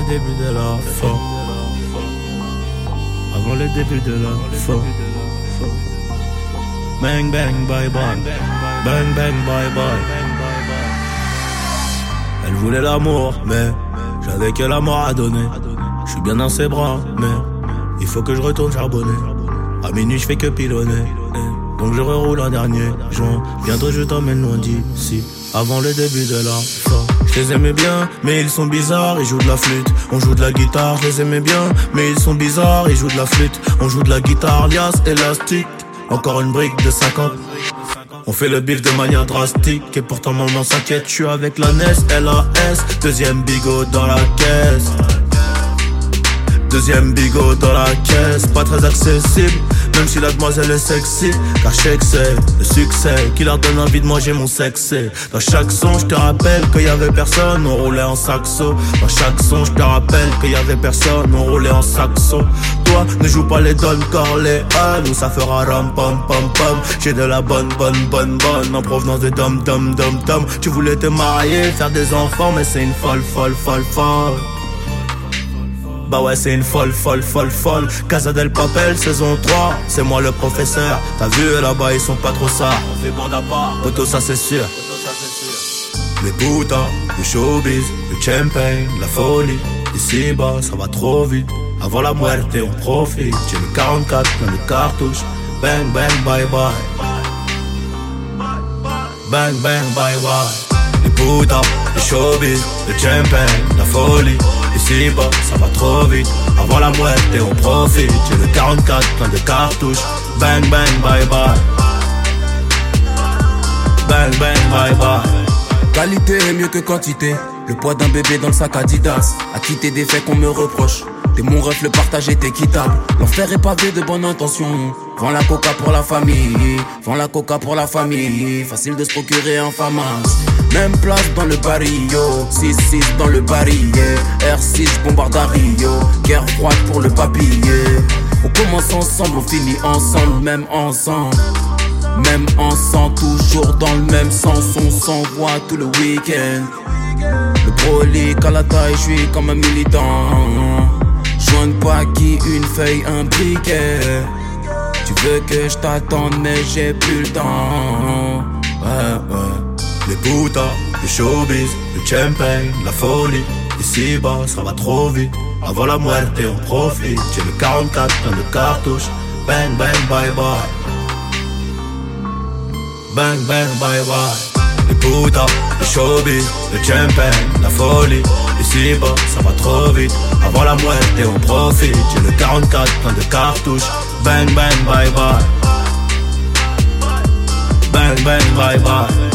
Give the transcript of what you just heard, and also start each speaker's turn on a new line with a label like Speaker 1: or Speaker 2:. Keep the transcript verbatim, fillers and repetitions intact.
Speaker 1: le début de la fin. Avant le début de la fin. Bang bang bye bye. Bang bang bye bye. Elle voulait l'amour, mais j'avais que la mort à donner. Je suis bien dans ses bras, mais il faut que je retourne charbonner. À minuit je fais que pilonner, donc je reroule un dernier joint. Bientôt je t'emmène loin d'ici, avant le début de la fin. Je les aimais bien, mais ils sont bizarres, ils jouent de la flûte. On joue de la guitare, je les aimais bien, mais ils sont bizarres, ils jouent de la flûte. On joue de la guitare, liasse, élastique. Encore une brique de cinquante. On fait le bif de manière drastique. Et pourtant maman s'inquiète, je suis avec la N E S, L A S. Deuxième bigot dans la caisse. Deuxième bigot dans la caisse. Pas très accessible, même si la demoiselle est sexy. Car je sais que c'est le succès qui leur donne envie de manger mon sexe. Dans chaque son je te rappelle qu'il y avait personne, on roulait en saxo. Dans chaque son je te rappelle qu'il y avait personne, on roulait en saxo. Toi ne joue pas les Don Corleone, nous ça fera ram pam pam pam. J'ai de la bonne bonne bonne bonne en provenance de dom dom dom dom. Tu voulais te marier, faire des enfants, mais c'est une folle folle folle folle. Bah ouais c'est une folle folle folle folle. Casa del Papel saison trois, c'est moi le professeur. T'as vu là-bas ils sont pas trop ça. On fait bande à part, auto ça c'est sûr. Les putas, le showbiz, le champagne, la folie. Ici bas ça va trop vite. Avant la muerte on profite. J'ai le quarante-quatre plein de cartouches. Bang bang bye bye. Bang bang bye bye. Les putas, le showbiz, le champagne, la folie. Ici bas, ça va trop vite. Avant la muerte et on profite. J'ai le quarante-quatre plein de cartouches. Bang bang bye bye. Bang bang bye bye.
Speaker 2: Qualité est mieux que quantité. Le poids d'un bébé dans le sac Adidas. À quitter des faits qu'on me reproche. T'es mon ref, le partage est équitable. L'enfer est pavé de bonnes intentions. Vends la coca pour la famille. Vends la coca pour la famille. Facile de se procurer en pharmacie. Même place dans le barrio. six six dans le barillet. R six bombarde à Rio. Guerre froide pour le papier. On commence ensemble, on finit ensemble. Même ensemble. Même ensemble, toujours dans le même sens. On s'envoie tout le week-end. Le brolic à la taille, je suis comme un militant. Joigne pas qui, une feuille, un briquet. Tu veux que je t'attende mais j'ai plus le temps. Ouais, ouais.
Speaker 1: Les putas, le showbiz, le champagne, la folie. Ici bas ça va trop vite. Avant la muerte on profite. J'ai le quarante-quatre plein de cartouches. Bang bang bye bye. Bang bang bye bye. Les putas, le showbiz, le champagne, la folie. Ici bas ça va trop vite. Avant la muerte on profite. J'ai le quarante-quatre plein de cartouches. Bang bang bye bye. Bang bang bye bye.